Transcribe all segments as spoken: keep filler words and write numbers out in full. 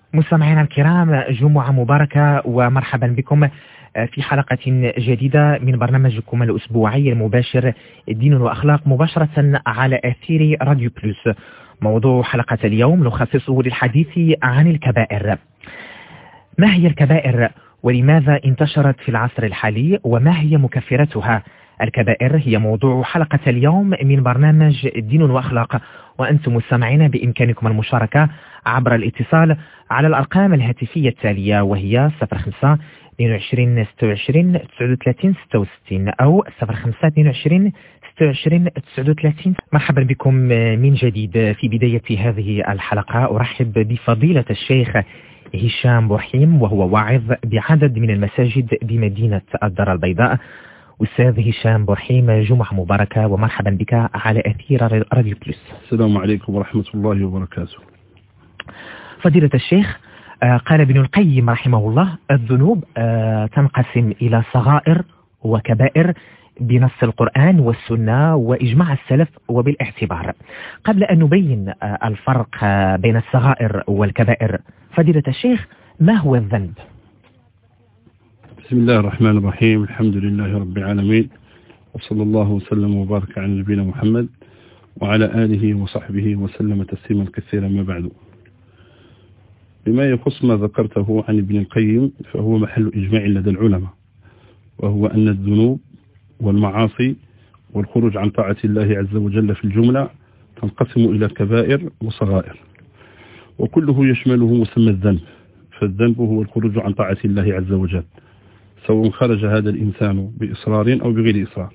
مستمعينا الكرام، جمعة مباركة ومرحبا بكم في حلقة جديدة من برنامجكم الأسبوعي المباشر دين وأخلاق، مباشرة على أثير راديو بلوس. موضوع حلقة اليوم نخصصه للحديث عن الكبائر. ما هي الكبائر ولماذا انتشرت في العصر الحالي وما هي مكفرتها؟ الكبائر هي موضوع حلقة اليوم من برنامج دين وأخلاق، وأنتم مستمعين بإمكانكم المشاركة عبر الاتصال على الأرقام الهاتفية التالية، وهي صفر خمسة اثنين وعشرين ستة وعشرين تسعة وثلاثين ستة وستين أو صفر خمسة اثنين وعشرين ستة وعشرين تسعة وثلاثين. مرحبا بكم من جديد. في بداية هذه الحلقة أرحب بفضيلة الشيخ هشام بورحيم، وهو واعظ بعدد من المساجد بمدينة الدار البيضاء. أستاذ هشام بورحيم، جمعة مباركة ومرحبا بك على أثير راديو بلوس. السلام عليكم ورحمة الله وبركاته. فضيلة الشيخ، قال ابن القيم رحمه الله: الذنوب تنقسم إلى صغائر وكبائر بنص القرآن والسنة وإجماع السلف وبالاعتبار. قبل أن نبين الفرق بين الصغائر والكبائر، فضيلة الشيخ، ما هو الذنب؟ بسم الله الرحمن الرحيم، الحمد لله رب العالمين، وصلى الله وسلم وبارك على نبينا محمد وعلى آله وصحبه وسلم تسليما كثيرا. ما بعد، بما يخص ما ذكرته عن ابن القيم فهو محل إجماع لدى العلماء، وهو أن الذنوب والمعاصي والخروج عن طاعة الله عز وجل في الجملة تنقسم إلى كبائر وصغائر، وكله يشمله مسمى الذنب. فالذنب هو الخروج عن طاعة الله عز وجل، سواء خرج هذا الإنسان بإصرار أو بغير إصرار.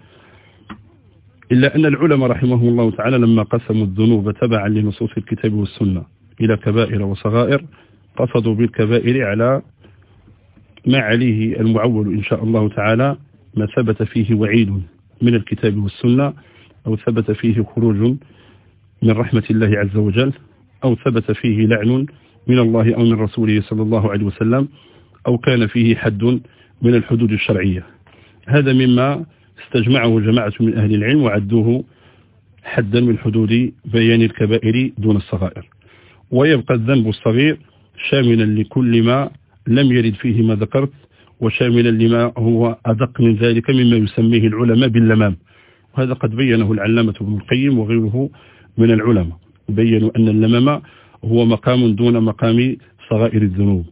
إلا أن العلماء رحمهم الله تعالى لما قسموا الذنوب تبعا لنصوص الكتاب والسنة إلى كبائر وصغائر، قصدوا بالكبائر على ما عليه المعول إن شاء الله تعالى، ما ثبت فيه وعيد من الكتاب والسنة، أو ثبت فيه خروج من رحمة الله عز وجل، أو ثبت فيه لعن من الله أو من رسوله صلى الله عليه وسلم، أو كان فيه حد من الحدود الشرعية. هذا مما استجمعه جماعة من أهل العلم وعدوه حدا من حدود بيان الكبائر دون الصغائر. ويبقى الذنب الصغير شاملا لكل ما لم يرد فيه ما ذكرت، وشاملا لما هو أدق من ذلك مما يسميه العلماء باللمام. وهذا قد بينه العلامة ابن القيم وغيره من العلماء، بينوا أن اللمام هو مقام دون مقام صغائر الذنوب.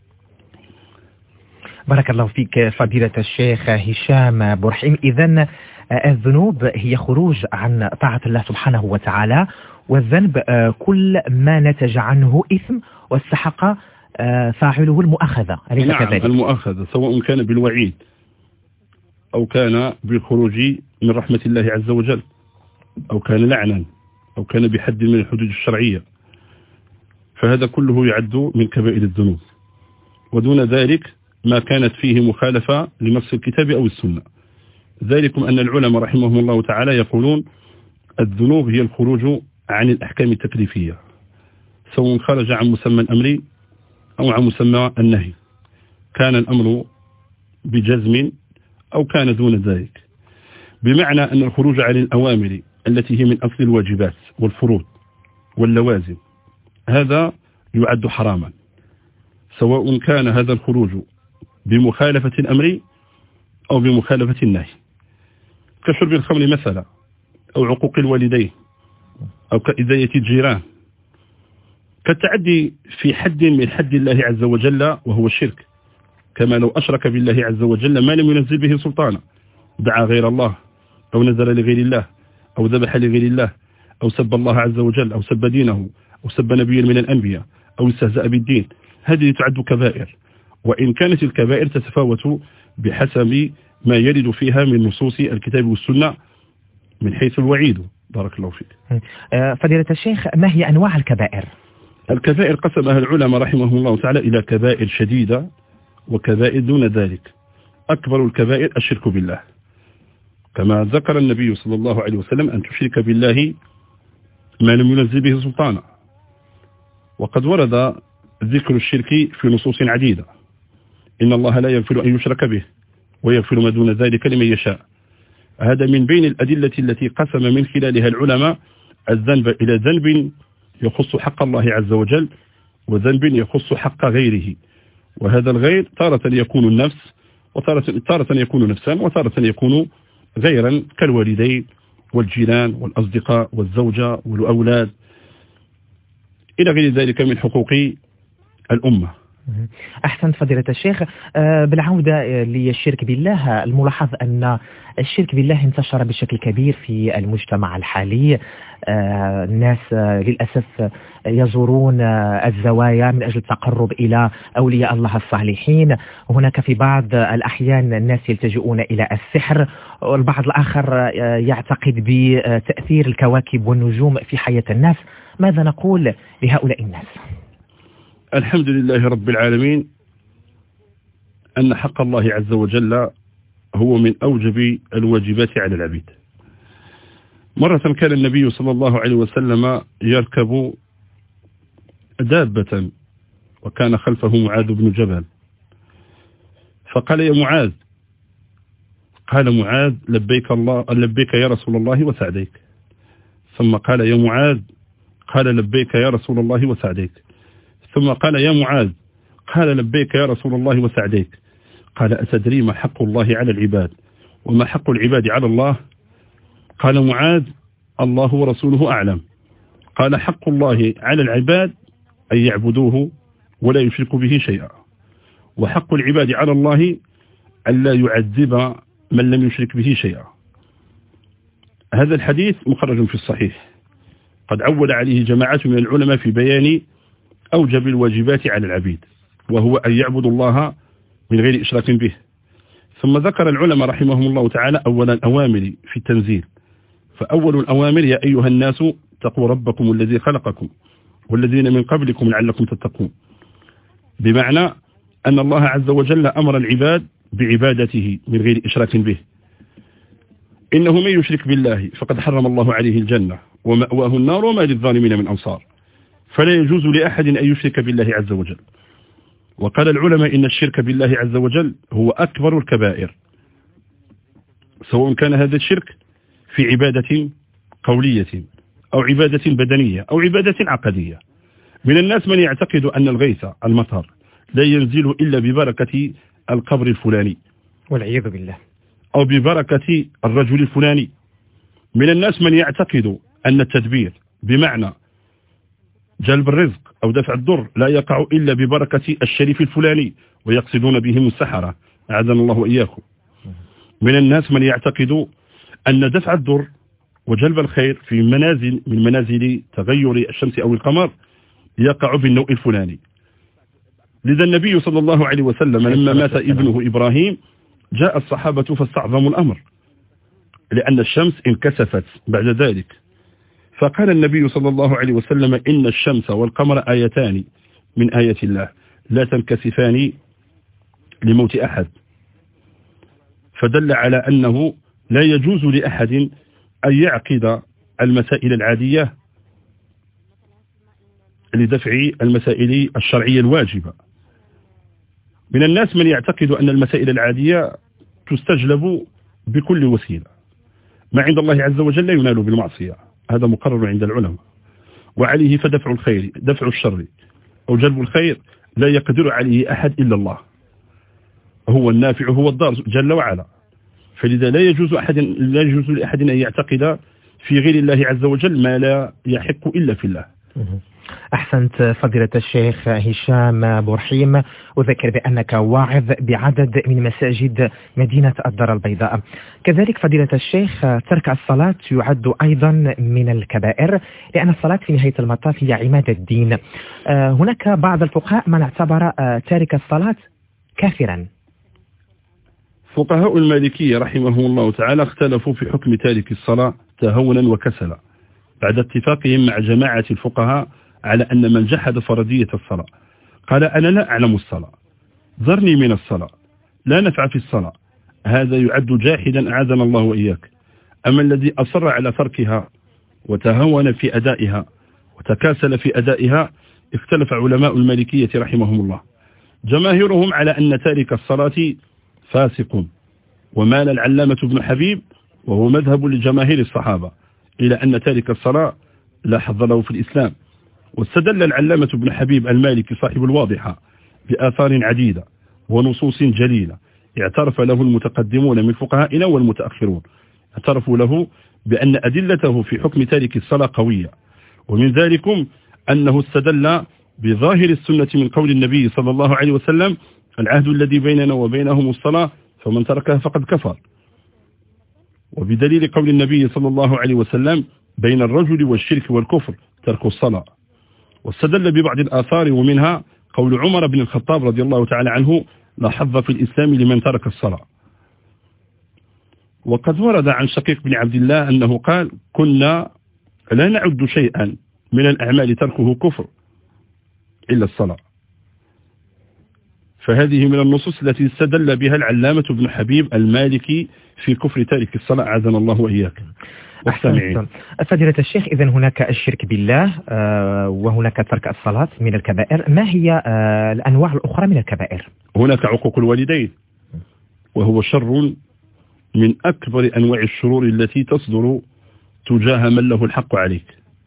بارك الله فيك فضيلة الشيخ هشام بورحيم. إذن الذنوب هي خروج عن طاعة الله سبحانه وتعالى، والذنب كل ما نتج عنه إثم واستحق فاعله المؤاخذة، أليس نعم كذلك؟ المؤاخذة، سواء كان بالوعيد أو كان بالخروج من رحمة الله عز وجل، أو كان لعنا، أو كان بحد من الحدود الشرعية، فهذا كله يعد من كبائر الذنوب. ودون ذلك ما كانت فيه مخالفة لنص الكتاب أو السنة. ذلكم أن العلماء رحمهم الله تعالى يقولون الذنوب هي الخروج عن الأحكام التكليفية، سواء خرج عن مسمى الأمر أو عن مسمى النهي، كان الأمر بجزم أو كان دون ذلك، بمعنى أن الخروج عن الأوامر التي هي من أصل الواجبات والفروض واللوازم هذا يعد حراما، سواء كان هذا الخروج بمخالفة الأمر أو بمخالفة النهي، كشرب الخمر مثلا، أو عقوق الوالدين، أو كإذاية الجيران، كالتعدي في حد من حد الله عز وجل وهو الشرك، كما لو أشرك بالله عز وجل ما لم ينزل به سلطانا، دعا غير الله، أو نزل لغير الله، أو ذبح لغير الله، أو سب الله عز وجل، أو سب دينه، أو سب نبيا من الأنبياء، أو استهزأ بالدين. هذه تعد كبائر، وإن كانت الكبائر تتفاوت بحسب ما يرد فيها من نصوص الكتاب والسنة من حيث الوعيد. بارك الله فيك. فضيلة الشيخ، ما هي أنواع الكبائر؟ الكبائر قسمها العلماء رحمهم الله تعالى إلى كبائر شديدة وكبائر دون ذلك. أكبر الكبائر الشرك بالله، كما ذكر النبي صلى الله عليه وسلم أن تشرك بالله ما لم ينزل به سلطانا. وقد ورد ذكر الشرك في نصوص عديدة: إن الله لا يغفر أن يشرك به ويغفر ما دون ذلك لمن يشاء. هذا من بين الأدلة التي قسم من خلالها العلماء الذنب إلى ذنب يخص حق الله عز وجل، وذنب يخص حق غيره، وهذا الغير تارة يكون النفس وتارة تارة يكون نفسا وتارة يكون غيرا كالوالدين والجيران والأصدقاء والزوجة والأولاد إلى غير ذلك من حقوق الأمة. أحسنت فضيلة الشيخ. بالعودة للشرك بالله، الملاحظ أن الشرك بالله انتشر بشكل كبير في المجتمع الحالي. الناس للأسف يزورون الزوايا من أجل التقرب إلى أولياء الله الصالحين. هناك في بعض الأحيان الناس يلتجئون إلى السحر، والبعض الآخر يعتقد بتأثير الكواكب والنجوم في حياة الناس. ماذا نقول لهؤلاء الناس؟ الحمد لله رب العالمين أن حق الله عز وجل هو من أوجب الواجبات على العبيد. مرة كان النبي صلى الله عليه وسلم يركب دابة وكان خلفه معاذ بن جبل، فقال يا معاذ، قال معاذ لبيك الله لبيك يا رسول الله وسعديك، ثم قال يا معاذ، قال لبيك يا رسول الله وسعديك، ثم قال يا معاذ، قال لبيك يا رسول الله وسعديك، قال أتدري ما حق الله على العباد وما حق العباد على الله؟ قال معاذ الله ورسوله أعلم. قال حق الله على العباد أن يعبدوه ولا يشركوا به شيئا، وحق العباد على الله أن لا يعذب من لم يشرك به شيئا. هذا الحديث مخرج في الصحيح، قد عول عليه جماعة من العلماء في بيان أوجب الواجبات على العبيد، وهو أن يعبدوا الله من غير إشراك به. ثم ذكر العلماء رحمهم الله تعالى أولا الأوامر في التنزيل، فأول الأوامر يا أيها الناس اتقوا ربكم الذي خلقكم والذين من قبلكم لعلكم تتقون، بمعنى أن الله عز وجل أمر العباد بعبادته من غير إشراك به. إنه من يشرك بالله فقد حرم الله عليه الجنة ومأواه النار وما للظالمين من أنصار، فلا يجوز لأحد أن يشرك بالله عز وجل. وقال العلماء إن الشرك بالله عز وجل هو أكبر الكبائر، سواء كان هذا الشرك في عبادة قولية أو عبادة بدنية أو عبادة عقدية. من الناس من يعتقد أن الغيث المطر لا ينزل إلا ببركة القبر الفلاني والعياذ بالله، أو ببركة الرجل الفلاني. من الناس من يعتقد أن التدبير بمعنى جلب الرزق أو دفع الضر لا يقع إلا ببركة الشريف الفلاني، ويقصدون بهم السحرة أعاذنا الله وإياكم. من الناس من يعتقد أن دفع الضر وجلب الخير في منازل من منازل تغير الشمس أو القمر يقع بالنوع الفلاني. لذا النبي صلى الله عليه وسلم لما مات ابنه إبراهيم جاء الصحابة فاستعظموا الأمر، لأن الشمس انكسفت بعد ذلك، فقال النبي صلى الله عليه وسلم إن الشمس والقمر آيتان من آيات الله لا تنكسفان لموت أحد، فدل على أنه لا يجوز لأحد أن يعقد المسائل العادية لدفع المسائل الشرعية الواجبة. من الناس من يعتقد أن المسائل العادية تستجلب بكل وسيلة، ما عند الله عز وجل لا ينال بالمعصية، هذا مقرر عند العلماء، وعليه فدفع الخير دفع الشر أو جلب الخير لا يقدر عليه أحد إلا الله، هو النافع هو الضار جل وعلا. فلذا لا يجوز أحد لا يجوز لأحد أن يعتقد في غير الله عز وجل ما لا يحق إلا في الله. أحسنت فضيلة الشيخ هشام بورحيم. أذكر بأنك واعظ بعدد من مساجد مدينة الدار البيضاء. كذلك فضيلة الشيخ ترك الصلاة يعد أيضا من الكبائر، لأن الصلاة في نهاية المطاف هي عماد الدين. هناك بعض الفقهاء من اعتبر تارك الصلاة كافرا. فقهاء المالكية رحمهم الله تعالى اختلفوا في حكم تارك الصلاة تهونا وكسلا، بعد اتفاقهم مع جماعة الفقهاء على أن من جحد فرضية الصلاة قال أنا لا أعلم الصلاة، ذرني من الصلاة، لا نفع في الصلاة، هذا يعد جاحدا أعاذنا الله وإياك. أما الذي أصر على تركها وتهون في أدائها وتكاسل في أدائها اختلف علماء المالكية رحمهم الله، جماهرهم على أن تارك الصلاة فاسق، ومال العلامة ابن حبيب وهو مذهب لجماهير الصحابة إلى أن تارك الصلاة لا حظ له في الإسلام، واستدل العلامة ابن حبيب المالكي صاحب الواضحة بآثار عديدة ونصوص جليلة اعترف له المتقدمون من فقهائنا والمتأخرون، اعترفوا له بأن أدلته في حكم تارك الصلاة قوية، ومن ذلكم أنه استدل بظاهر السنة من قول النبي صلى الله عليه وسلم: العهد الذي بيننا وبينهم الصلاة فمن تركها فقد كفر، وبدليل قول النبي صلى الله عليه وسلم: بين الرجل والشرك والكفر ترك الصلاة. واستدل ببعض الآثار ومنها قول عمر بن الخطاب رضي الله تعالى عنه: لا حظ في الإسلام لمن ترك الصلاة. وقد ورد عن شقيق بن عبد الله أنه قال: كنا لا نعد شيئا من الأعمال تركه كفر إلا الصلاة. فهذه من النصوص التي استدل بها العلامة ابن حبيب المالكي في كفر تارك الصلاة، أعاذنا الله وإياك. أحسنتم. فضيلة الشيخ، إذن هناك الشرك بالله وهناك ترك الصلاة من الكبائر، ما هي الأنواع الأخرى من الكبائر؟ هناك عقوق الوالدين، وهو شر من أكبر أنواع الشرور التي تصدر تجاه من له الحق عليك.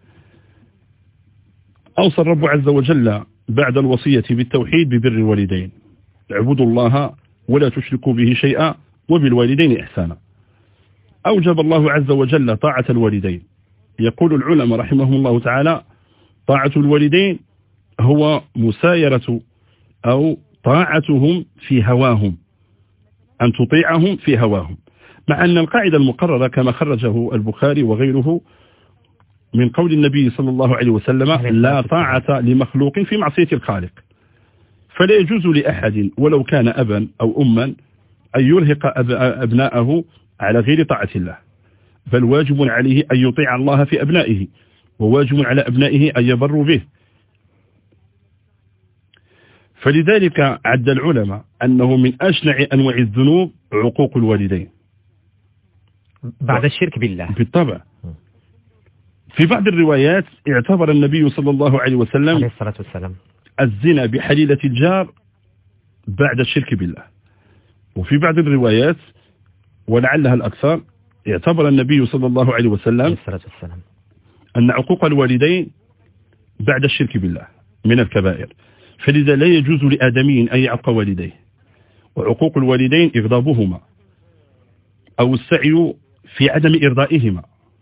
أوصى الرب عز وجل بعد الوصية بالتوحيد ببر الوالدين: اعبدوا الله ولا تشركوا به شيئا وبالوالدين إحسانا. أوجب الله عز وجل طاعة الوالدين. يقول العلماء رحمهم الله تعالى: طاعة الوالدين هو مسايرة أو طاعتهم في هواهم، أن تطيعهم في هواهم، مع أن القاعدة المقررة كما خرجه البخاري وغيره من قول النبي صلى الله عليه وسلم: لا طاعة لمخلوق في معصية الخالق. فلا يجوز لأحد ولو كان أبا أو أما أن يرهق أبناءه على غير طاعة الله، بل واجب عليه أن يطيع الله في أبنائه، وواجب على أبنائه أن يبروا به. فلذلك عد العلماء أنه من أشنع أنواع الذنوب عقوق الوالدين بعد الشرك بالله. بالطبع. في بعض الروايات اعتبر النبي صلى الله عليه وسلم عليه الصلاة والسلام الزنا بحليلة الجار بعد الشرك بالله. وفي بعض الروايات ولعلها الأكثر اعتبر النبي صلى الله عليه وسلم عليه الصلاة والسلام أن عقوق الوالدين بعد الشرك بالله من الكبائر، فلذا لا يجوز لآدمي أن يعق والديه. وعقوق الوالدين إغضابهما أو السعي في عدم إرضائهما،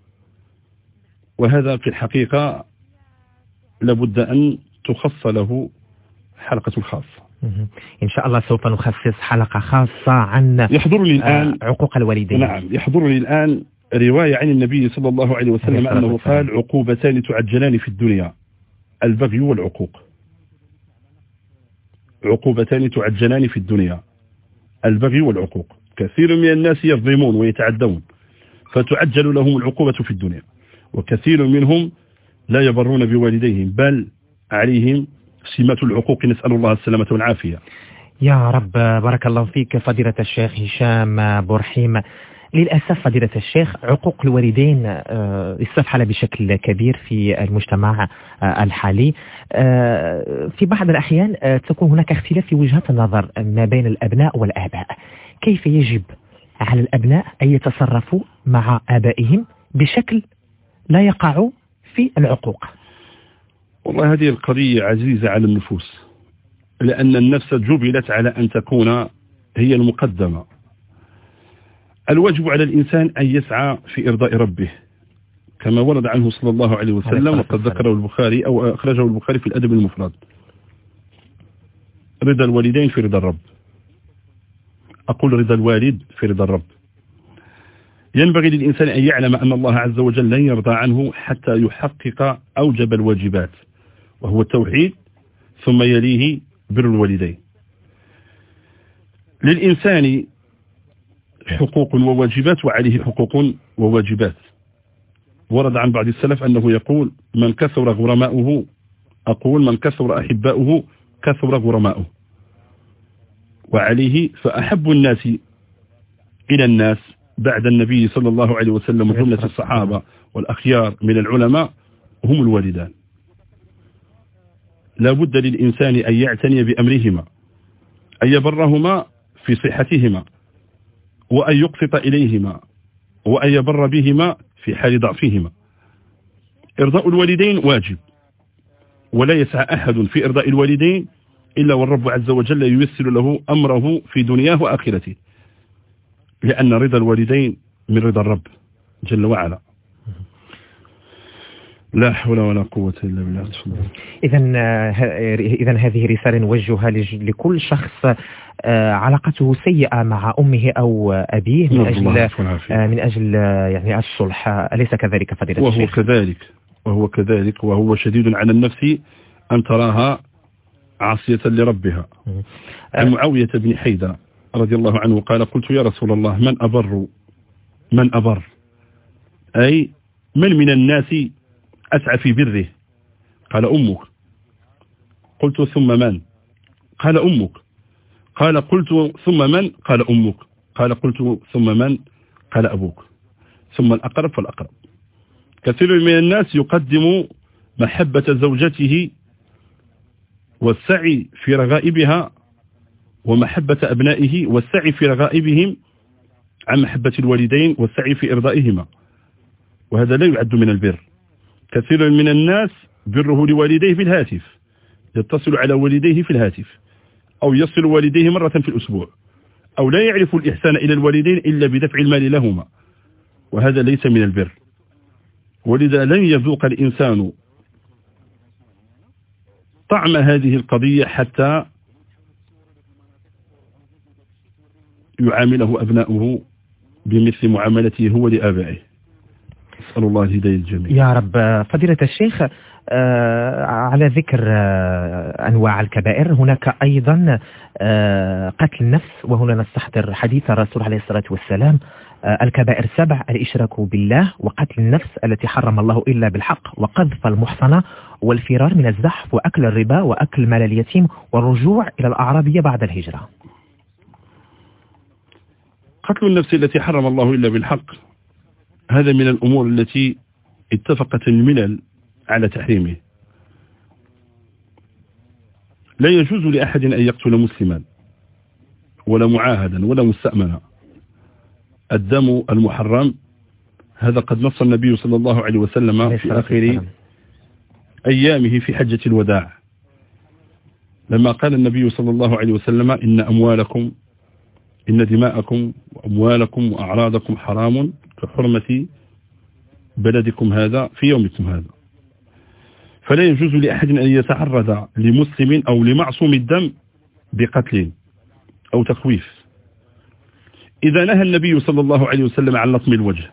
وهذا في الحقيقة لابد أن تخص له حلقة خاصة. إن شاء الله سوف نخصص حلقة خاصة عن يحضرني الآن عقوق الوالدين. نعم، يحضرني الآن رواية عن النبي صلى الله عليه وسلم أنه قال: عقوبتان تعجلان في الدنيا: البغي والعقوق. عقوبتان تعجلان في الدنيا: البغي والعقوق. كثير من الناس يظلمون ويتعدون فتعجل لهم العقوبة في الدنيا، وكثير منهم لا يبرون بوالديهم بل عليهم سمات العقوق، نسأل الله السلامة والعافية. يا رب. بارك الله فيك فضيلة الشيخ هشام بورحيم. للأسف فضيلة الشيخ، عقوق الوالدين استفحل بشكل كبير في المجتمع الحالي. في بعض الأحيان تكون هناك اختلاف في وجهات النظر ما بين الأبناء والآباء. كيف يجب على الأبناء أن يتصرفوا مع آبائهم بشكل لا يقعوا في العقوق؟ والله هذه القضية عزيزة على النفوس، لأن النفس جبلت على أن تكون هي المقدمة. الواجب على الإنسان أن يسعى في إرضاء ربه كما ورد عنه صلى الله عليه وسلم، وقد ذكره البخاري أو أخرجه البخاري في الأدب المفرد: رضا الوالدين في رضا الرب. أقول رضا الوالد في رضا الرب. ينبغي للإنسان أن يعلم أن الله عز وجل لن يرضى عنه حتى يحقق أوجب الواجبات، وهو التوحيد، ثم يليه بر الوالدين. للإنسان حقوق وواجبات وعليه حقوق وواجبات. ورد عن بعض السلف أنه يقول: من كثر غرماؤه، أقول من كثر أحباؤه كثر غرماؤه. وعليه فأحب الناس إلى الناس بعد النبي صلى الله عليه وسلم وجملة الصحابة والأخيار من العلماء هم الوالدان. لا بد للإنسان أن يعتني بأمرهما، أن يبرهما في صحتهما، وأن يقسط إليهما، وأن يبر بهما في حال ضعفهما. إرضاء الوالدين واجب، ولا يسعى أحد في إرضاء الوالدين إلا والرب عز وجل ييسر له أمره في دنياه وآخرته، لأن رضا الوالدين من رضا الرب جل وعلا. لا حول ولا قوة إلا بالله. إذن إذن هذه رسالة نوجهها لكل شخص علاقته سيئة مع أمه أو أبيه من أجل من أجل يعني الصلح، أليس كذلك فضيلة وهو الشيخ؟ كذلك وهو كذلك وهو شديد على النفس أن تراها عاصية لربها. عن معاوية بن حيدة رضي الله عنه قال: قلت يا رسول الله من أبر من أبر أي من من الناس أسعى في بره؟ قال: أمك. قلت: ثم من؟ قال: أمك. قال: قلت: ثم من؟ قال: أمك. قال: قلت: ثم من؟ قال: أبوك. ثم الأقرب فالأقرب. كثير من الناس يقدم محبة زوجته والسعي في رغائبها ومحبة أبنائه والسعي في رغائبهم عن محبة الوالدين والسعي في إرضائهما، وهذا لا يعد من البر. كثير من الناس بره لوالديه في الهاتف، يتصل على والديه في الهاتف أو يصل والديه مرة في الأسبوع، أو لا يعرف الإحسان إلى الوالدين إلا بدفع المال لهما، وهذا ليس من البر. ولذا لن يذوق الإنسان طعم هذه القضية حتى يعامله أبناؤه بمثل معاملته هو لآبائه. أسأل الله الهداية الجميع يا رب. فضيلة الشيخ، آه على ذكر آه أنواع الكبائر، هناك أيضا آه قتل النفس، وهنا نستحضر حديث الرسول عليه الصلاة والسلام: آه الكبائر سبع: الإشراك بالله، وقتل النفس التي حرم الله إلا بالحق، وقذف المحصنة، والفرار من الزحف، وأكل الربا، وأكل مال اليتيم، والرجوع إلى الأعرابية بعد الهجرة. قتل النفس التي حرم الله إلا بالحق هذا من الأمور التي اتفقت الملل على تحريمه. لا يجوز لأحد أن يقتل مسلما ولا معاهدا ولا مستأمنا. الدم المحرم هذا قد نص النبي صلى الله عليه وسلم في آخر أيامه في حجة الوداع، لما قال النبي صلى الله عليه وسلم: إن أموالكم إن دماءكم وأموالكم وأعراضكم حرام كحرمة بلدكم هذا في يومكم هذا. فلا يجوز لأحد أن يتعرض لمسلم أو لمعصوم الدم بقتل أو تخويف. إذا نهى النبي صلى الله عليه وسلم عن لطم الوجه،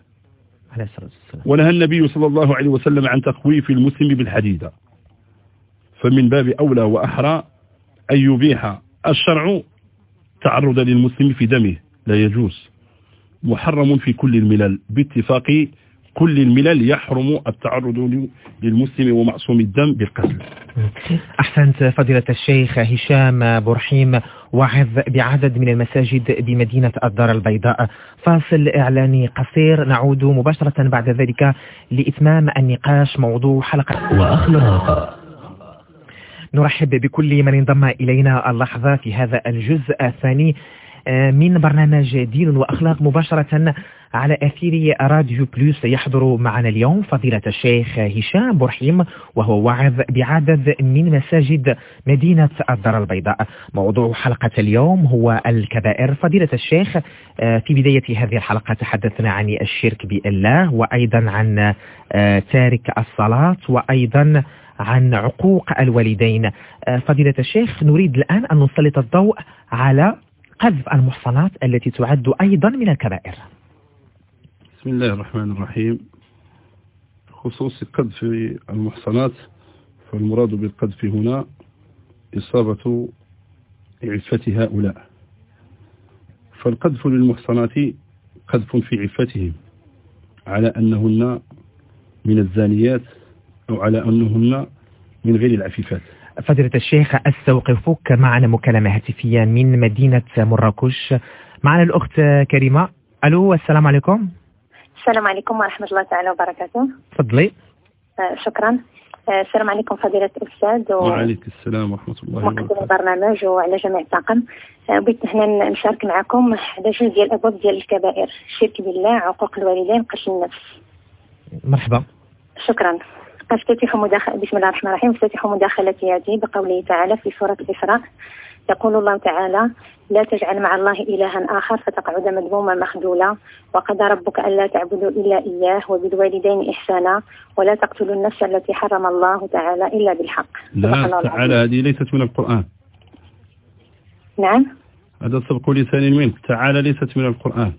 ونهى النبي صلى الله عليه وسلم عن تخويف المسلم بالحديدة، فمن باب أولى وأحرى أن يبيح الشرع تعرض للمسلم في دمه. لا يجوز، محرم في كل الملل باتفاق كل الملل، يحرم التعرض للمسلم ومعصوم الدم بالقتل. أحسنت فضيلة الشيخ هشام بورحيم، واعظ بعدد من المساجد بمدينة الدار البيضاء. فاصل إعلاني قصير، نعود مباشرة بعد ذلك لإتمام النقاش موضوع حلقة وأخلاق. نرحب بكل من انضم إلينا اللحظة في هذا الجزء الثاني من برنامج دين وأخلاق مباشرة على أثير راديو بلوس. يحضر معنا اليوم فضيلة الشيخ هشام بورحيم، وهو واعظ بعدد من مساجد مدينة الدار البيضاء. موضوع حلقة اليوم هو الكبائر. فضيلة الشيخ، في بداية هذه الحلقة تحدثنا عن الشرك بالله، وأيضا عن تارك الصلاة، وأيضا عن عقوق الوالدين. فضيلة الشيخ، نريد الآن أن نسلط الضوء على قذف المحصنات التي تعد أيضا من الكبائر. بسم الله الرحمن الرحيم. خصوص قذف المحصنات، فالمراد بالقذف هنا إصابة عفة هؤلاء. فالقذف للمحصنات قذف في عفتهم، على أنهن من الزانيات أو على أنهن من غير العفيفات. فضيلة الشيخ، أستوقفك معنا مكالمة هاتفية من مدينة مراكش. معنا الأخت كريمة. ألو، السلام عليكم. السلام عليكم ورحمة الله تعالى وبركاته. تفضلي. آه شكرا. آه السلام عليكم فضيلة الأستاذ. و... وعليك السلام ورحمة الله وبركاته. مقدم البرنامج وعلى جميع الطاقم. آه بغيت هنا نشارك معكم على جوج ديال الأبواب ديال الكبائر: الشرك بالله، عقوق الوالدين، قتل النفس. مرحبا. شكرا. أفتتح مداخل بسم الله الرحمن الرحيم. أفتتح مداخلتي هذه بقوله تعالى في سورة الإسراء، يقول الله تعالى: لا تجعل مع الله إلها آخر فتقعد مذموما مخذولا، وقضى ربك ألا تعبدوا إلا إياه وبالوالدين إحسانا ولا تقتلوا النفس التي حرم الله تعالى إلا بالحق. لا تعالى هذه ليست من القرآن. نعم، هذا سبق لسان منك. تعالى ليست من القرآن.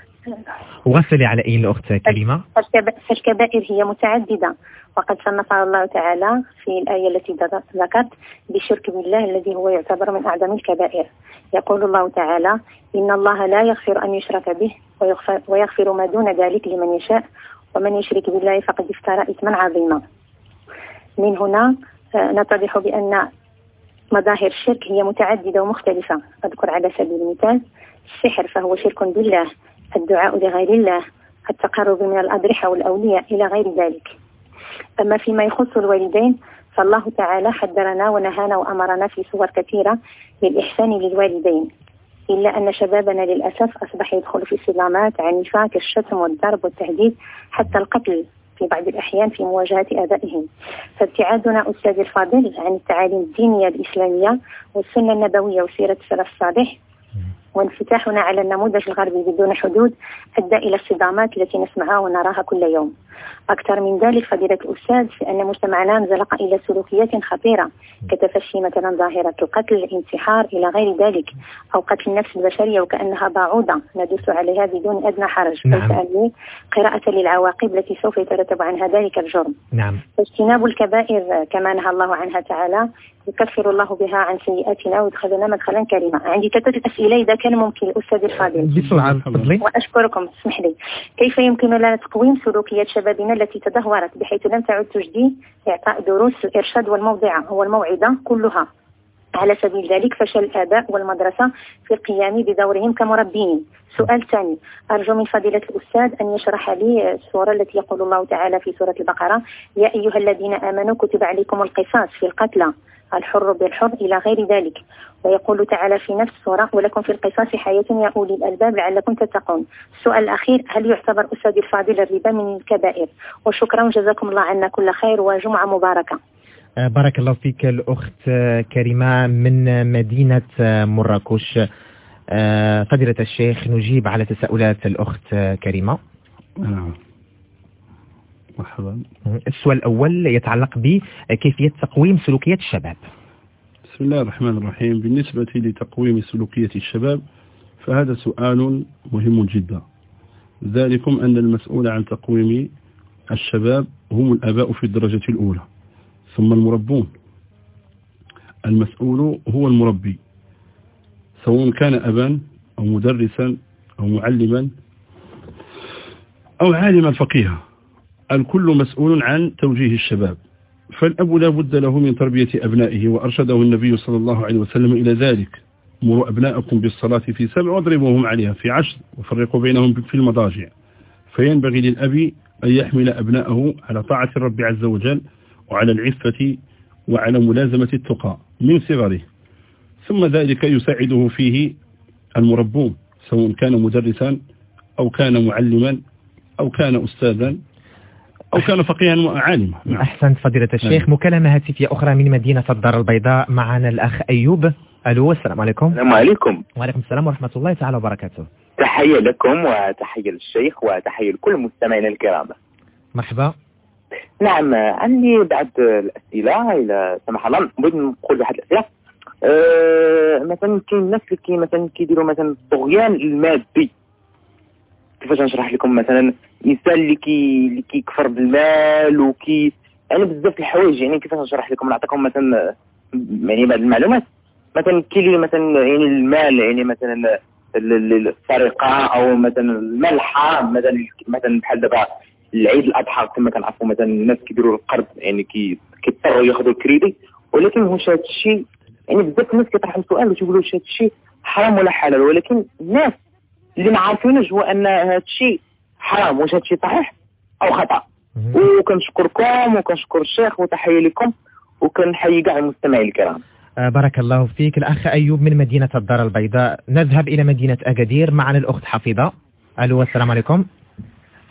وصلي على أي الأخت كريمة. فالكبائر هي متعددة، وقد صنفها الله تعالى في الآية التي ذكرت بالشرك بالله الذي هو يعتبر من أعظم الكبائر. يقول الله تعالى: إن الله لا يغفر أن يشرك به ويغفر ما دون ذلك لمن يشاء ومن يشرك بالله فقد افترى إثما عظيما. من هنا نتضح بأن مظاهر الشرك هي متعددة ومختلفة. أذكر على سبيل المثال السحر فهو شرك بالله، الدعاء لغير الله، التقرب من الأضرحة والأولياء إلى غير ذلك. أما فيما يخص الوالدين فالله تعالى حذرنا ونهانا وأمرنا في صور كثيرة بالإحسان للوالدين، إلا أن شبابنا للأسف أصبح يدخل في صدامات عنيفة كالشتم والضرب والتهديد حتى القتل في بعض الأحيان في مواجهة آبائهم. فابتعادنا أستاذ الفاضل عن التعاليم الدينية الإسلامية والسنة النبوية وسيرة السلف الصالح وانفتاحنا على النموذج الغربي بدون حدود أدى إلى الصدامات التي نسمعها ونراها كل يوم. أكثر من ذلك فضيلة الأستاذ فإن مجتمعنا انزلق إلى سلوكيات خطيرة كتفشي مثلا ظاهرة القتل، الانتحار إلى غير ذلك، أو قتل النفس البشرية وكأنها بعوضة ندوس عليها بدون أدنى حرج. نعم. ليس قراءة للعواقب التي سوف يترتب عنها ذلك الجرم. نعم. اجتناب الكبائر كما نهى الله عنها تعالى يكفر الله بها عن سيئاتنا ويدخلنا مدخلا كريما. عندي ثلاثة أسئلة إذا كان ممكن الأستاذ الفاضل. بسرعة تفضلي. وأشكركم. اسمح لي. كيف يمكن لنا تقويم سلوكيات شبابنا التي تدهورت بحيث لم تعد تجدي إعطاء دروس الإرشاد والموضعة والموعظة كلها؟ على سبيل ذلك فشل الآباء والمدرسة في القيام بدورهم كمربين. سؤال ثاني، أرجو من فضيلة الأستاذ أن يشرح لي السورة التي يقول الله تعالى في سورة البقرة: يا أيها الذين آمنوا كتب عليكم القصاص في القتلى الحر بالحر إلى غير ذلك. ويقول تعالى في نفس السورة: ولكم في القصاص حياة يا أولي الألباب لعلكم تتقون. السؤال الأخير، هل يعتبر أستاذ الفاضل الربا من الكبائر؟ وشكرا جزاكم الله عنا كل خير وجمعة مباركة. بارك الله فيك الأخت كريمة من مدينة مراكش. فضيلة الشيخ نجيب على تساؤلات الأخت كريمة. نعم مرحبا. السؤال الأول يتعلق بكيفية تقويم سلوكيات الشباب. بسم الله الرحمن الرحيم. بالنسبة لتقويم سلوكيات الشباب فهذا سؤال مهم جدا، ذلكم أن المسؤول عن تقويم الشباب هم الآباء في الدرجة الأولى ثم المربون. المسؤول هو المربي سواء كان أبا أو مدرسا أو معلما أو عالما فقيها، الكل مسؤول عن توجيه الشباب. فالأب لا بد له من تربية أبنائه، وأرشده النبي صلى الله عليه وسلم إلى ذلك: مروا أبناءكم بالصلاة في سبع واضربوهم عليها في عشر وفرقوا بينهم في المضاجع. فينبغي للأب أن يحمل أبنائه على طاعة الرب عز وجل وعلى العفة وعلى ملازمة التقى من صغره، ثم ذلك يساعده فيه المربون سواء كان مدرسا أو كان معلما أو كان أستاذا أو كان فقيها وعالما. أحسنت فضيلة الشيخ. مكالمة هاتفية أخرى من مدينة الدار البيضاء، معنا الأخ أيوب. ألو، السلام عليكم. السلام عليكم. وعليكم السلام ورحمة الله تعالى وبركاته. تحية لكم وتحية للشيخ وتحية لكل مستمعين الكرام. مرحبا. نعم، عندي بعض الأسئلة إلى سمح الله. بغيت نقول واحد الأسئلة. أه مثلا كاين الناس اللي كي مثلا كيديروا مثلا الطغيان المادي. كيفاش نشرح لكم؟ مثلا الانسان اللي كي اللي كيكفر بالمال وكي يعني بزاف الحوايج، يعني كيفاش نشرح لكم؟ نعطيكم مثلا يعني بعض المعلومات. مثلا كي اللي مثلا يعني المال، يعني مثلا السرقه او مثلا المال الحرام، مثلا مثلا بحال دابا العيد الاضحى كما كنعرفوا مثلا الناس كيديروا القرض، يعني كي كيضطروا ياخذوا الكريدي، ولكن واش هذا الشيء يعني بزاف الناس كيطرحوا السؤال باش يقولوا واش هذا الشيء حرام ولا حلال، ولكن الناس اللي ما عارفينش هو ان هذا الشيء حرام، واش هذا الشيء صحيح او خطا. وكنشكركم وكنشكر الشيخ وتحيه لكم وكنحيي كاع المستمعين الكرام. بارك الله فيك الأخ أيوب من مدينة الدار البيضاء. نذهب إلى مدينة أكادير، معنا الأخت حفيظة. ألو، السلام عليكم.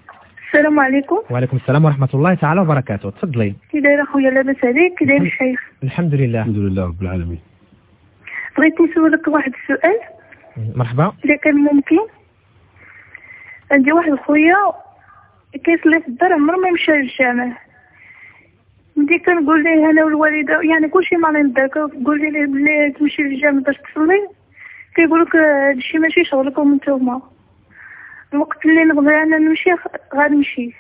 السلام عليكم. وعليكم السلام ورحمة الله تعالى وبركاته. تفضلي. كي داير اخويا؟ لاباس عليك؟ كي داير الشيخ؟ الحمد لله. الحمد لله رب العالمين. بغيت نسولك واحد السؤال. مرحبا. إذا كان ممكن. عندي واحد خويا كيصلي في الدار، عمره ما مشى للجامع. ملي كنقول ليه انا والوالده يعني كلشي مالين الدار، كنقول ليه بلي تمشي للجامع باش تصلي، كيقول لك هادشي ماشي شغلكم نتوما. الوقت اللي نبغي انا نمشي غنمشي.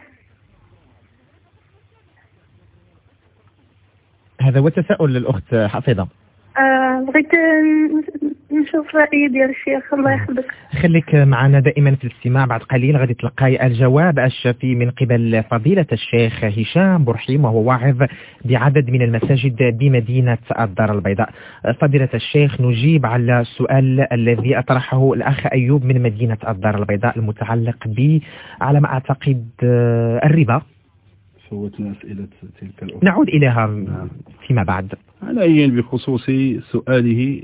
هذا هو تساؤل الأخت حفيظة. آه بغيت نشوف رأيي ديال الشيخ. الله يحفظك. خليك معنا دائما في الاستماع، بعد قليل غادي تلقاي الجواب الشافي من قبل فضيلة الشيخ هشام برحيم، وهو واعظ بعدد من المساجد بمدينة الدار البيضاء. فضيلة الشيخ، نجيب على السؤال الذي أطرحه الأخ أيوب من مدينة الدار البيضاء المتعلق ب على ما أعتقد الربا. فوتنا أسئلة تلك الأخت، نعود إليها فيما بعد. على أي بخصوص سؤاله،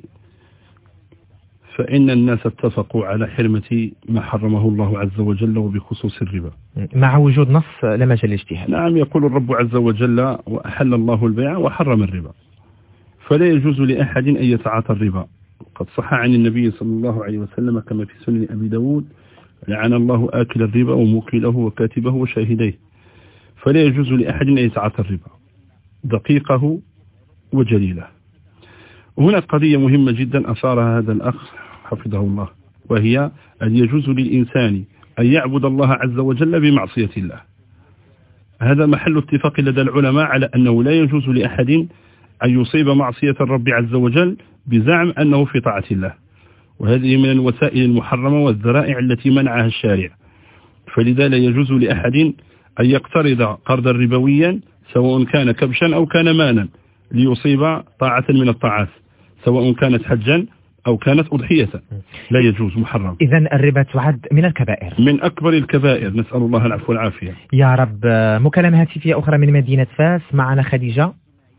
فإن الناس اتفقوا على حرمة ما حرمه الله عز وجل وبخصوص الربا مع وجود نص لا مجال للاجتهاد. نعم، يقول الرب عز وجل: وأحل الله البيع وحرم الربا، فلا يجوز لأحد أن يتعاطى الربا. قد صح عن النبي صلى الله عليه وسلم كما في سنن أبي داود: لعن الله آكل الربا وموكله وكاتبه وشاهديه. فلا يجوز لأحد أن يتعاطى الربا دقيقه وجليله. هنا قضية مهمة جدا أثارها هذا الأخ حفظه الله، وهي أن يجوز للإنسان أن يعبد الله عز وجل بمعصية الله. هذا محل اتفاق لدى العلماء على أنه لا يجوز لأحد أن يصيب معصية الرب عز وجل بزعم أنه في طاعة الله، وهذه من الوسائل المحرمة والذرائع التي منعها الشارع. فلذا لا يجوز لأحد أن يقترض قرضا ربويا سواء كان كبشا أو كان مانا ليصيب طاعة من الطاعات، سواء كانت حجا أو كانت أضحية. لا يجوز، محرم. إذن الربا تعد من الكبائر، من أكبر الكبائر، نسأل الله العفو والعافية يا رب. مكالمة هاتفية أخرى من مدينة فاس، معنا خديجة.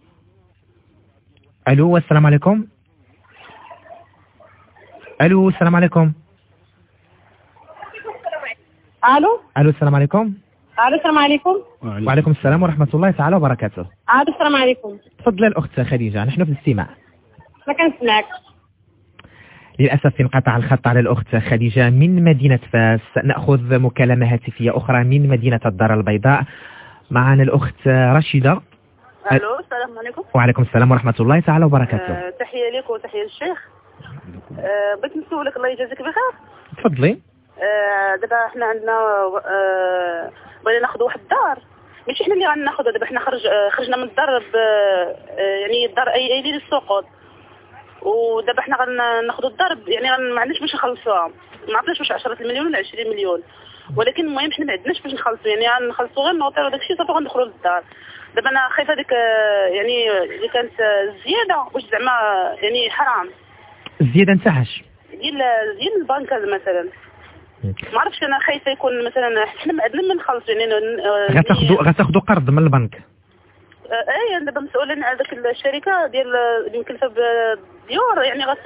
ألو، السلام عليكم. ألو، السلام عليكم. ألو ألو، السلام عليكم. ألو، السلام عليكم. وعليكم السلام ورحمة الله تعالى وبركاته. ألو، السلام عليكم. تفضل الأخت خديجة، نحن في الاستماع. ما كنسمعك. للأسف انقطع الخط على الأخت خديجة من مدينة فاس. نأخذ مكالمة هاتفية أخرى من مدينة الدار البيضاء، معنا الأخت رشيدة. ألو، السلام عليكم. وعليكم السلام ورحمة الله تعالى وبركاته. أه تحية لك وتحية للشيخ. أه بغيت نسولك، الله يجازيك بخير. تفضلي. أه دابا حنا عندنا أه بغينا ناخذ واحد الدار، ماشي حنا اللي غناخذها دابا، حنا خرج أه خرجنا من الدار أه يعني الدار اي اي للسقوط، ودابا حنا غناخذوا الدار يعني ما عندناش باش نخلصوها، ما عرفناش واش عشرة المليون ولا عشرين مليون، ولكن المهم حنا ما عندناش باش نخلصوا، يعني غنخلصوا غير النوطير وداك الشيء صافي غندخلوا للدار. دابا انا خايفه ديك يعني اللي كانت الزياده واش زعما يعني حرام. الزياده نتاعش ديال ديال البنك مثلا، ما عرفتش، انا خايفه يكون مثلا حنا ما عندنا ما نخلصوا يعني غتاخذوا غتاخذوا قرض من البنك. اي دابا مسؤولين على ديك الشركه ديال اللي مكلفه بالديور، يعني غت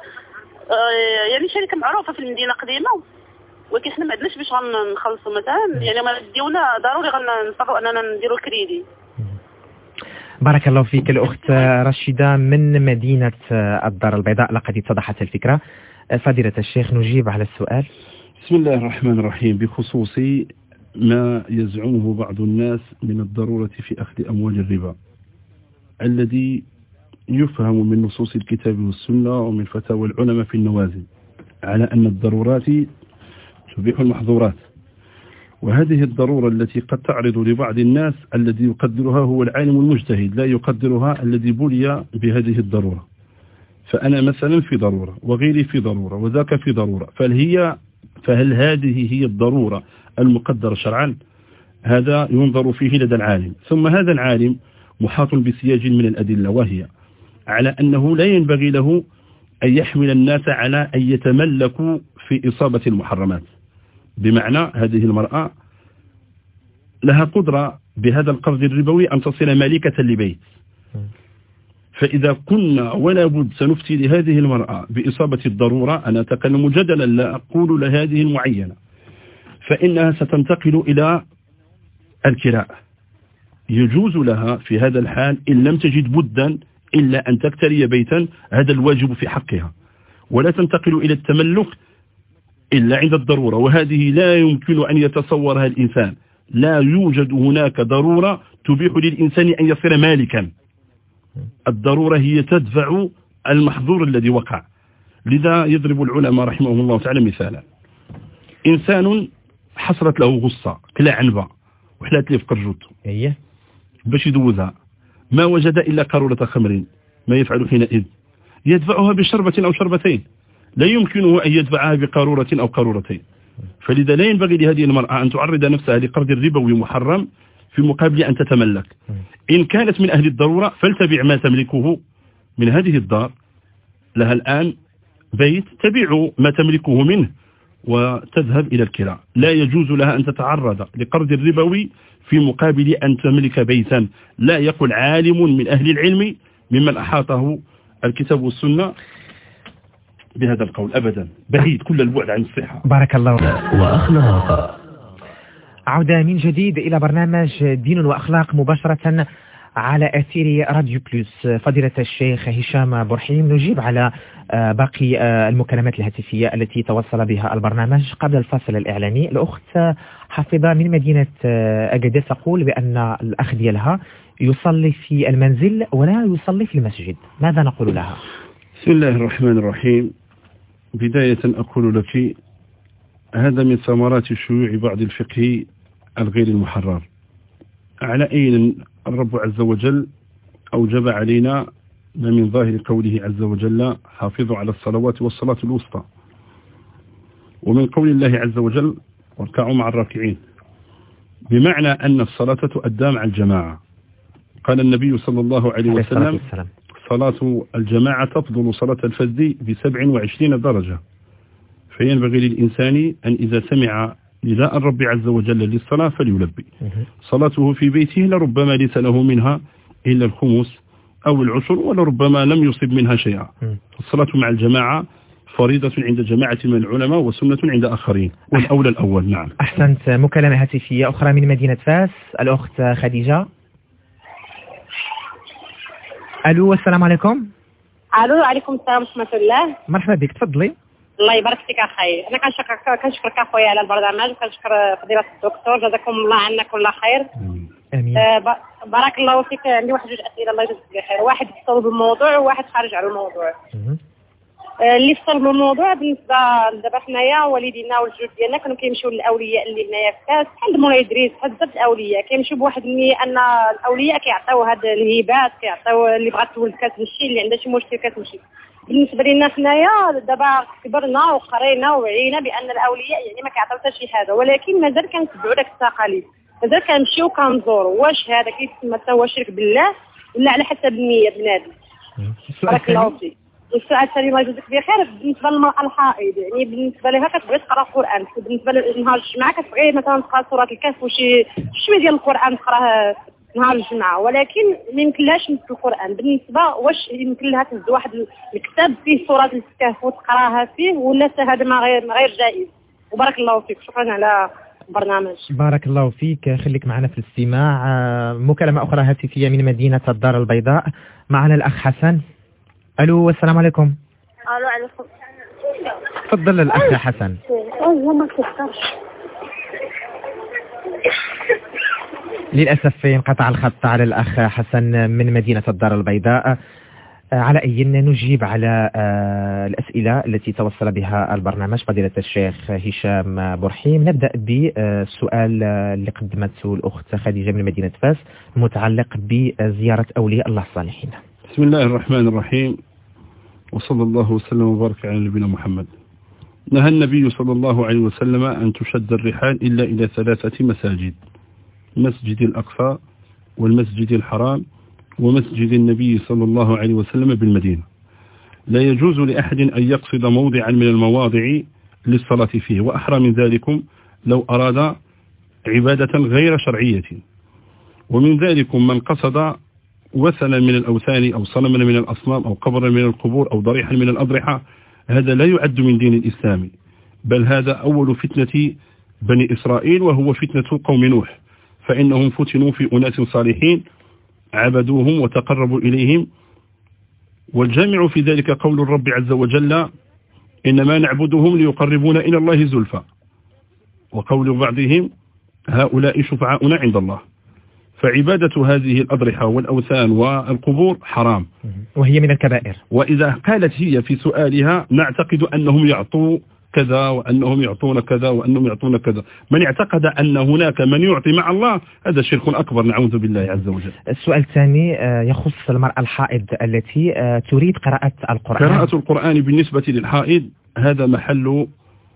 يعني شركه معروفه في المدينه قديمه، ولكن حنا ما عندناش باش غنخلصوا مثلا، يعني ما ديونا ضروري غنصافوا اننا نديروا الكريدي. بارك الله فيك الأخت رشيدة من مدينة الدار البيضاء، لقد اتضحت الفكرة. فضيلة الشيخ، نجيب على السؤال. بسم الله الرحمن الرحيم. بخصوص ما يزعمه بعض الناس من الضرورة في أخذ أموال الربا، الذي يفهم من نصوص الكتاب والسنة ومن فتاوى العلماء في النوازل على أن الضرورات تبيح المحظورات، وهذه الضرورة التي قد تعرض لبعض الناس الذي يقدرها هو العالم المجتهد، لا يقدرها الذي بلي بهذه الضرورة. فأنا مثلا في ضرورة وغيري في ضرورة وذاك في ضرورة، فهل هي فهل هذه هي الضرورة المقدرة شرعا؟ هذا ينظر فيه لدى العالم، ثم هذا العالم محاط بسياج من الأدلة، وهي على أنه لا ينبغي له أن يحمل الناس على أن يتملكوا في إصابة المحرمات. بمعنى هذه المرأة لها قدرة بهذا القرض الربوي أن تصل مالكة لبيت، فإذا كنا ولا بد سنفتي لهذه المرأة بإصابة الضرورة، أنا أتكلم جدلا لا أقول لهذه المعينة، فإنها ستنتقل إلى الكراء يجوز لها في هذا الحال إن لم تجد بدا إلا أن تكتري بيتا، هذا الواجب في حقها، ولا تنتقل إلى التملك إلا عند الضرورة، وهذه لا يمكن أن يتصورها الإنسان. لا يوجد هناك ضرورة تبيح للإنسان أن يصير مالكا. الضرورة هي تدفع المحظور الذي وقع. لذا يضرب العلماء رحمهم الله تعالى مثالا: إنسان حصلت له غصة كلا عنبة وحلات لي في قرجوته ايه باش يدوزها، ما وجد إلا قارورة خمر، ما يفعل حينئذ؟ يدفعها بشربة أو شربتين، لا يمكنه أن يدفعها بقارورة أو قارورتين. فلذا لا ينبغي لهذه المرأة أن تعرض نفسها لقرض ربوي محرم في مقابل أن تتملك. إن كانت من أهل الضرورة فلتبيع ما تملكه من هذه الدار، لها الآن بيت تبيع ما تملكه منه وتذهب إلى الكراء. لا يجوز لها أن تتعرض لقرض الربوي في مقابل أن تملك بيتا. لا يقول عالم من أهل العلم ممن أحاطه الكتاب والسنة بهذا القول أبدا، بعيد كل البعد عن الصحة. بارك الله. وأخلاق. عودة من جديد إلى برنامج دين وأخلاق مباشرة على أثير راديو بلوس. فضيلة الشيخ هشام بورحيم، نجيب على باقي المكالمات الهاتفية التي توصل بها البرنامج قبل الفاصل الإعلاني. الأخت حافظة من مدينة أكادير تقول بأن الأخ ديالها يصلي في المنزل ولا يصلي في المسجد، ماذا نقول لها؟ بسم الله الرحمن الرحيم. بداية أقول لك هذا من ثمرات شيوع بعض الفقه الغير المحرر. على أين الرب عز وجل أوجب علينا ما من ظاهر قوله عز وجل: حافظوا على الصلوات والصلاة الوسطى، ومن قول الله عز وجل: واركعوا مع الراكعين، بمعنى أن الصلاة تؤدى مع الجماعة. قال النبي صلى الله عليه وسلم: صلاة الجماعة تفضل صلاة الفذ بسبع وعشرين درجة. فينبغي للإنسان أن إذا سمع نداء الرب عز وجل للصلاة فليلبي. صلاته في بيته لربما ليس له منها إلا الخمس أو العشر، ولربما لم يصب منها شيئا. الصلاة مع الجماعة فريضة عند جماعة من العلماء وسنة عند آخرين، والأولى الأول. نعم. أحسنت. مكالمة هاتفية أخرى من مدينة فاس، الأخت خديجة. ألو، السلام عليكم. ألو، عليكم السلام ورحمة الله. مرحبا بك، تفضلي. الله يبارك فيك اخي. انا كنشكر كنشكرك اخويا على البرنامج، وكنشكر فضيله الدكتور، جزاكم الله عنا كل خير. امين. آه بارك الله فيك. عندي واحد جوج اسئله الله يجزيك بخير، واحد في صلب الموضوع وواحد خارج على الموضوع. آه اللي في صلب الموضوع بالنسبه دابا حنايا والدينا والجدود ديالنا كانوا كيمشيو للاولياء اللي هنايا في كاس بحال مولاي ادريس، بحال بزاف الاولياء كيمشيو بواحد النيه ان الاولياء كيعطيو هاد الهبات، كيعطيو اللي بغات تولد كتمشي، اللي عندها شي مشكل كتمشي. بالنسبه لنا حنايا دابا كبرنا وقرينا وعينا بان الاولياء يعني ما كيعطيو حتى شي حاجه، ولكن مازال كنتبعوا داك التقاليد، مازال كنمشيو كنزوروا. واش هذا كيتسمى حتى هو شرك بالله ولا على حسب النيه بنادم؟ بارك الله فيك. والسؤال الثاني الله يجزيك بخير، بالنسبه للمراه الحائض، يعني بالنسبه لها كتبغي تقرا القران، بالنسبه لنهار الجمعه كتبغي مثلا تقرا سوره الكهف وشي شويه ديال القران تقراه نهار الجمعة، ولكن ما يمكنلهاش نفس القرآن. بالنسبة واش يمكن لها تهز واحد الكتاب فيه سورة الكهف وتقراها فيه، ولا هذا ما غير غير جائز؟ وبارك الله فيك، شكرا على البرنامج. بارك الله فيك، خليك معنا في الاستماع. مكالمة أخرى هاتفية من مدينة الدار البيضاء، معنا الأخ حسن. ألو، السلام عليكم. ألو، عليكم. تفضل الأخ حسن. ما تفكرش. للأسف انقطع الخط على الأخ حسن من مدينة الدار البيضاء. على أي نجيب على الأسئلة التي توصل بها البرنامج فضيلة الشيخ هشام بورحيم. نبدأ بالسؤال اللي قدمته الأخت خديجة من مدينة فاس متعلق بزيارة أولياء الله الصالحين. بسم الله الرحمن الرحيم، وصلى الله وسلم وبارك على نبينا محمد. نهى النبي صلى الله عليه وسلم أن تشد الرحال إلا إلى ثلاثة مساجد: مسجد الأقصى والمسجد الحرام ومسجد النبي صلى الله عليه وسلم بالمدينة. لا يجوز لأحد أن يقصد موضعا من المواضع للصلاة فيه، وأحرى من ذلكم لو أراد عبادة غير شرعية. ومن ذلكم من قصد وثنا من الأوثان أو صنما من الأصنام أو قبرا من القبور أو ضريحا من الأضرحة، هذا لا يعد من دين الإسلام، بل هذا أول فتنة بني إسرائيل، وهو فتنة قوم نوح. فإنهم فتنوا في أناس صالحين عبدوهم وتقربوا إليهم. والجامع في ذلك قول الرب عز وجل إنما نعبدهم ليقربون إلى الله زلفى، وقول بعضهم هؤلاء شفعاؤنا عند الله. فعبادة هذه الأضرحة والأوثان والقبور حرام وهي من الكبائر. وإذا قالت هي في سؤالها نعتقد أنهم يعطوا كذا وأنهم يعطون كذا وأنهم يعطون كذا، من اعتقد أن هناك من يعطي مع الله هذا شرك أكبر، نعوذ بالله عز وجل. السؤال الثاني يخص المرأة الحائض التي تريد قراءة القرآن. قراءة القرآن بالنسبة للحائض هذا محل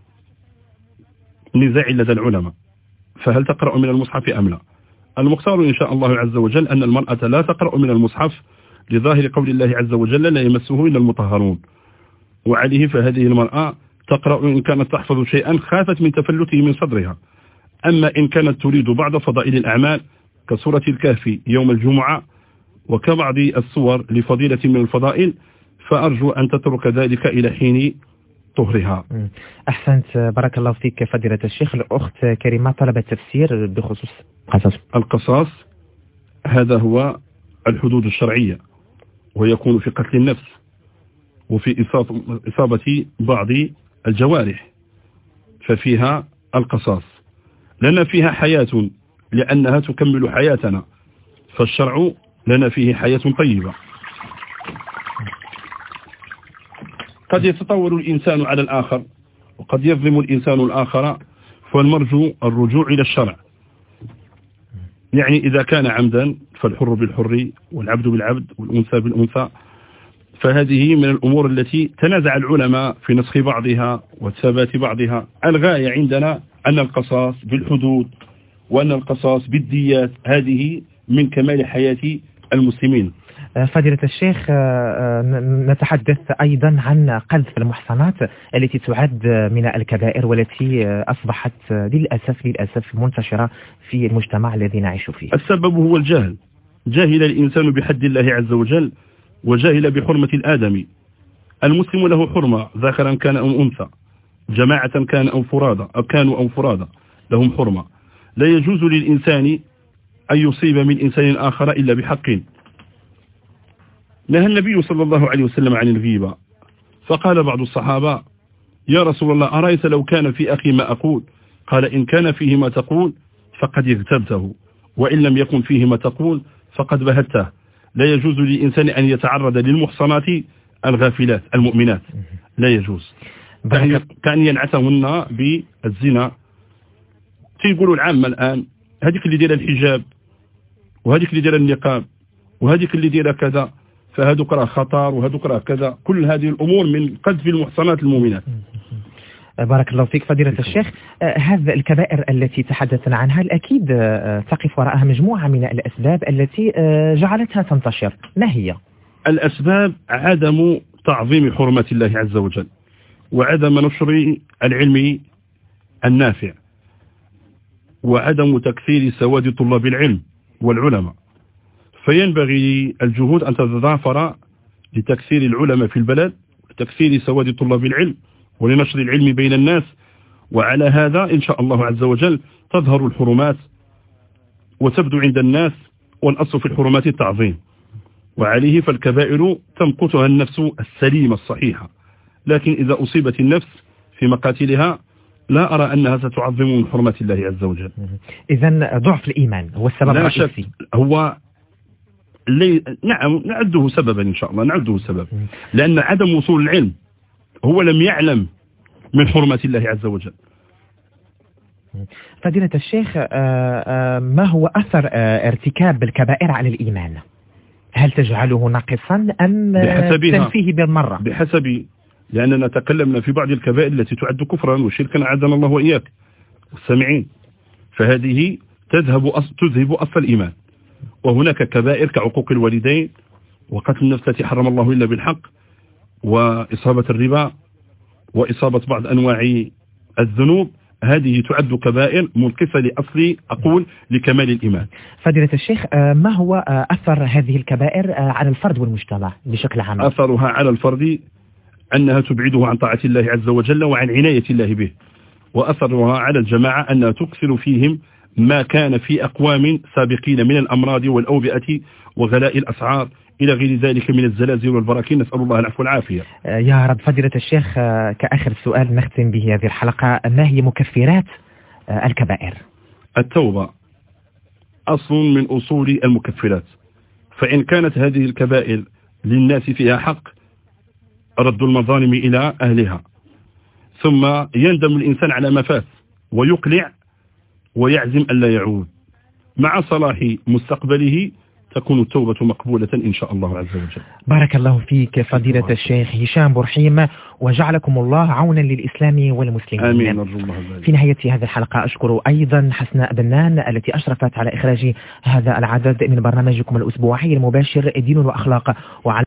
نزاع لدى العلماء، فهل تقرأ من المصحف أم لا؟ المختار إن شاء الله عز وجل أن المرأة لا تقرأ من المصحف لظاهر قول الله عز وجل لا يمسه إلا المطهرون، وعليه فهذه المرأة تقرأ إن كانت تحفظ شيئا خافت من تفلته من صدرها. أما إن كانت تريد بعض فضائل الأعمال كسورة الكهف يوم الجمعة وكبعض الصور لفضيلة من الفضائل فأرجو أن تترك ذلك إلى حين طهرها. أحسنت، بارك الله فيك فضيلة الشيخ. الأخت كريمة طلبت تفسير بخصوص قصص القصاص. هذا هو الحدود الشرعية، ويكون في قتل النفس وفي إصابة بعض الجوارح، ففيها القصاص لنا فيها حياة لأنها تكمل حياتنا، فالشرع لنا فيه حياة طيبة. قد يتطور الإنسان على الآخر وقد يظلم الإنسان الآخر، فالمرجو الرجوع إلى الشرع. يعني إذا كان عمدا فالحر بالحر والعبد بالعبد والأنثى بالأنثى، فهذه من الأمور التي تنازع العلماء في نسخ بعضها وثبات بعضها. الغاية عندنا أن القصاص بالحدود وأن القصاص بالديات هذه من كمال حياة المسلمين. فضيلة الشيخ، نتحدث أيضا عن قذف المحصنات التي تعد من الكبائر والتي أصبحت للأسف للأسف منتشرة في المجتمع الذي نعيش فيه. السبب هو الجهل، جاهل الإنسان بحد الله عز وجل وجاهل بحرمة الآدمي. المسلم له حرمة ذكرا كان أو أنثى، جماعة كان أو فرادى أو كانوا أو فرادى لهم حرمة. لا يجوز للإنسان أن يصيب من إنسان آخر إلا بحق. نهى النبي صلى الله عليه وسلم عن الغيبة، فقال بعض الصحابة يا رسول الله أرأيت لو كان في أخي ما أقول؟ قال إن كان فيه ما تقول فقد اغتبته، وإن لم يكن فيه ما تقول فقد بهته. لا يجوز للإنسان أن يتعرض للمحصنات الغافلات المؤمنات، لا يجوز، كأن ينعتهن بالزنا. تيقولوا العامة الآن هذيك اللي دير الحجاب وهذيك اللي دير النقاب وهذيك اللي دير كذا، فهذوك راه خطر وهذوك راه كذا. كل هذه الأمور من قذف المحصنات المؤمنات. بارك الله فيك فضيلة الشيخ. آه هذه الكبائر التي تحدثنا عنها الأكيد آه تقف وراءها مجموعة من الأسباب التي آه جعلتها تنتشر. ما هي؟ الأسباب عدم تعظيم حرمة الله عز وجل، وعدم نشر العلم النافع، وعدم تكثير سواد طلاب العلم والعلماء. فينبغي الجهود أن تتضافر لتكثير العلماء في البلد، وتكثير سواد طلاب العلم، ولنشر العلم بين الناس. وعلى هذا إن شاء الله عز وجل تظهر الحرمات وتبدو عند الناس، والأصل في الحرمات التعظيم. وعليه فالكبائر تمقتها النفس السليمة الصحيحة، لكن إذا أصيبت النفس في مقاتلها لا أرى أنها ستعظم من حرمة الله عز وجل. إذن ضعف الإيمان هو السبب الرئيسي. هو لي... نعم نعده سببا إن شاء الله، نعده سبب، لأن عدم وصول العلم هو لم يعلم من حرمة الله عز وجل. فضيلة الشيخ، ما هو أثر ارتكاب الكبائر على الإيمان؟ هل تجعله ناقصا أم تنفيه بالمرة؟ بحسب، لأننا تكلمنا في بعض الكبائر التي تعد كفرا وشركا أعاذنا الله وإياك والسامعين، فهذه تذهب أصل تذهب أصل الإيمان. وهناك كبائر كعقوق الوالدين وقتل النفس التي حرم الله إلا بالحق وإصابة الربا وإصابة بعض أنواع الذنوب، هذه تعد كبائر منقصة لأصل أقول لكمال الإيمان. فضيلة الشيخ، ما هو أثر هذه الكبائر على الفرد والمجتمع بشكل عام؟ أثرها على الفرد أنها تبعده عن طاعة الله عز وجل وعن عناية الله به، وأثرها على الجماعة أنها تكثر فيهم ما كان في أقوام سابقين من الأمراض والأوبئة وغلاء الأسعار إلى غير ذلك من الزلازل والبراكين. نسأل الله العفو والعافية. يا رب. فضيلة الشيخ، كآخر سؤال نختم به هذه الحلقة، ما هي مكفرات الكبائر؟ التوبة أصل من أصول المكفرات، فإن كانت هذه الكبائر للناس فيها حق رد المظالم إلى أهلها، ثم يندم الإنسان على ما فات ويقلع ويعزم ألا يعود، مع صلاح مستقبله تكون التوبة مقبولة إن شاء الله عز وجل. بارك الله فيك فضيلة الشيخ هشام بورحيم، وجعلكم الله عونا للإسلام والمسلمين. آمين. نرجو الله ذلك. في نهاية هذه الحلقة أشكر أيضا حسناء بنان التي أشرفت على إخراج هذا العدد من برنامجكم الأسبوعي المباشر دين وأخلاق، وعلى